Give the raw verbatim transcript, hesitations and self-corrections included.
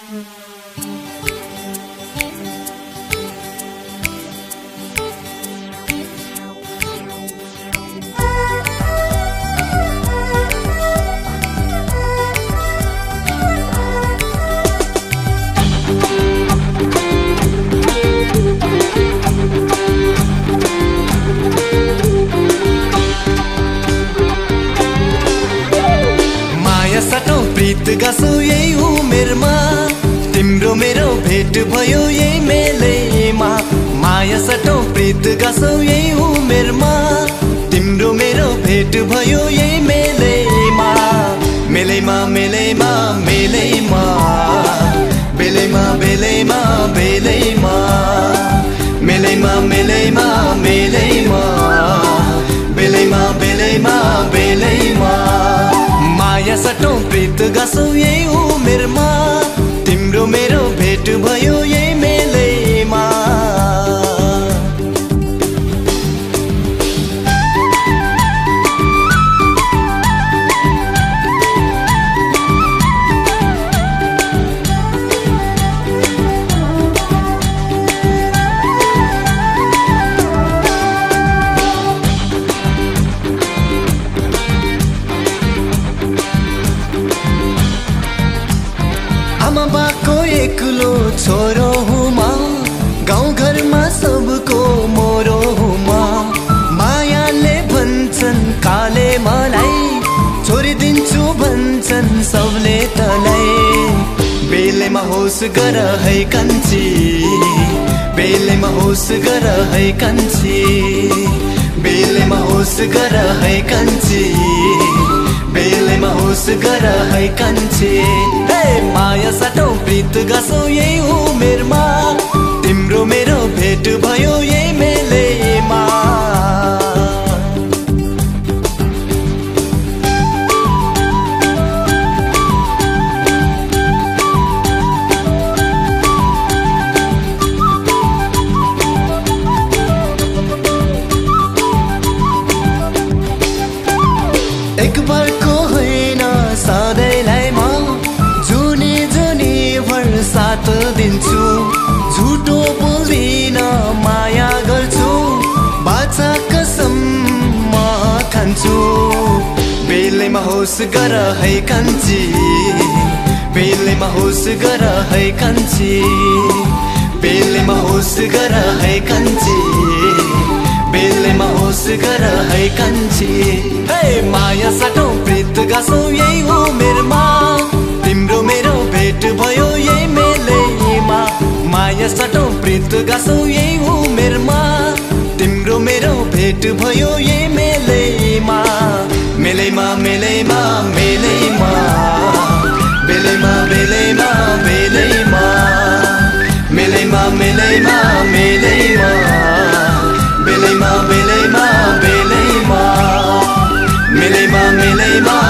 प्रीत गाँसो यही उमेरमा तिम्रो मेरो भेट भयो यही मेलैमा माया सटौं प्रीत गाँसो यही उमेरमा तिम्रो मेरो भेट भयो यही मेलैमा मेलैमा मेलैमा मेलैमा बेलैमा बेलैमा बेलैमा मेलैमा मेलैमा मेलैमा बेलैमा बेलैमा बेलैमा माया सटौं प्रीत गाँसो यही उमेरमा तिम्रो मेरो भेट भयो यही मेलैमा आमा बाको एक्लो छोरो हुमा गाउँ घरमा सबको मोरो हुमा मायाले भन्छन् काले मलाई छोडिदिन्छु भन्छन् सबले तलाई बेलैमा होस गर है कान्छी बेलैमा होस गर है कान्छी बेलैमा होस गर है कान्छी बेलैमा होस गर है कान्छी माया सटौं प्रीत गाँसो यही उमेरमा तिम्रो मेरो भेट भयो यही मेलैमा एक बारको होइन सधैँलाई म जुनी जुनी भर साथ दिन्छु झुटो बोल्दिन माया गर्छु बाचा कसम म खान्छु बेलैमा होस गर है कान्छी बेलैमा होस गर है कान्छी बेलैमा होस गर है कान्छी बेलैमा होस गर है कान्छी माया सटौं प्रीत गाँसो यही उमेरमा तिम्रो मेरो भेट भयो यही मेलैमा माया सटौं प्रीत गाँसो यही उमेरमा तिम्रो मेरो भेट भयो यही मेलैमा मेलैमा मेलैमा मेलैमा बेलैमा बेलैमा बेलैमा मेलैमा मेलैमा मेलैमा बेलैमा बेलैमा बेलैमा मेलैमा मेलैमा